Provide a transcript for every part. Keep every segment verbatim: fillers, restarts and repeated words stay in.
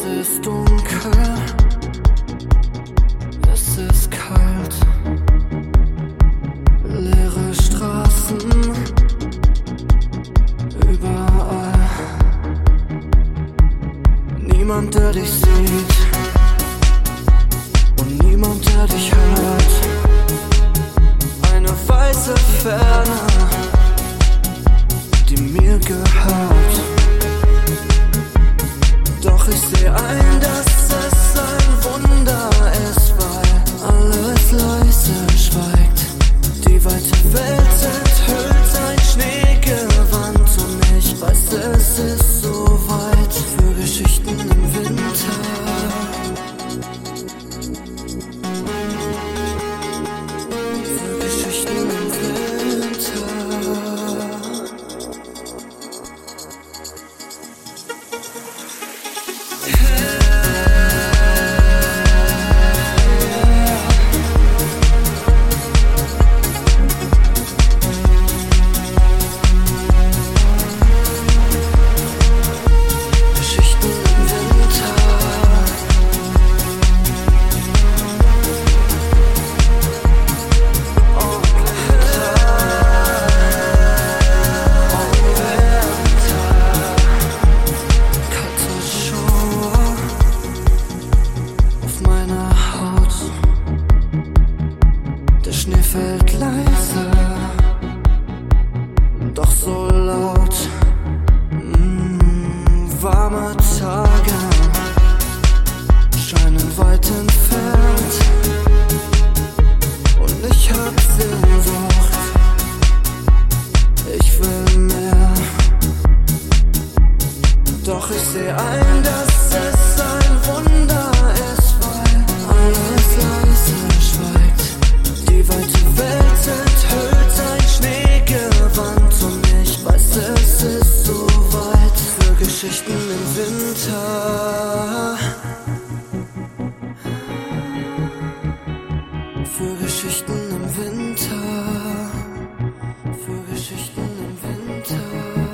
ist dunkel, es ist kalt, leere Straßen, überall. Niemand, der dich sieht und niemand, der dich hört. Eine weiße Ferne, die mir gehört. Doch ich seh ein, dass es ein Wunder ist, weil alles leise schweigt. Die weite Welt enthüllt ein Schneegewand und ich weiß, es ist so weit für Geschichten im Winter. Für Geschichten im Winter. Der Schnee fällt leise, doch so laut. mm, Warme Tage scheinen weit entfernt und ich hab Sehnsucht, ich will mehr. Doch ich seh ein, dass es ein Wunder ist, weil alles leise schweigt. Die weite Welt enthüllt ein Schneegewand und ich weiß, es ist so weit für Geschichten im Winter. Für Geschichten im Winter. Für Geschichten im Winter.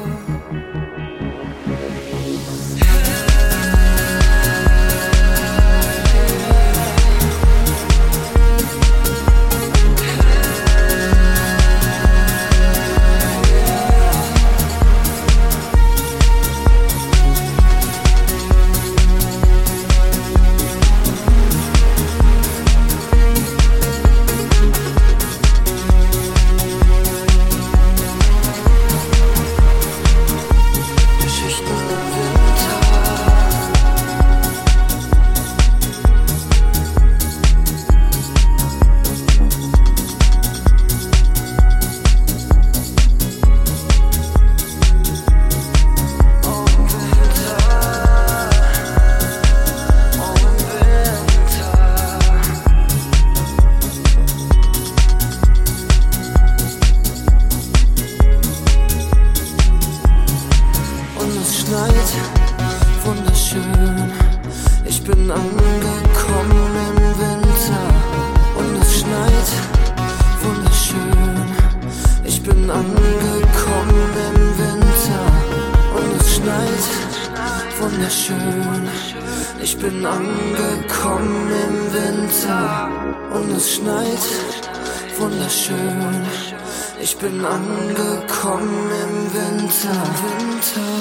Wunderschön, ich bin angekommen im Winter und es schneit. Wunderschön, ich bin angekommen im Winter und es schneit. Wunderschön, ich bin angekommen im Winter und es schneit. Wunderschön, ich bin angekommen im Winter. Winter.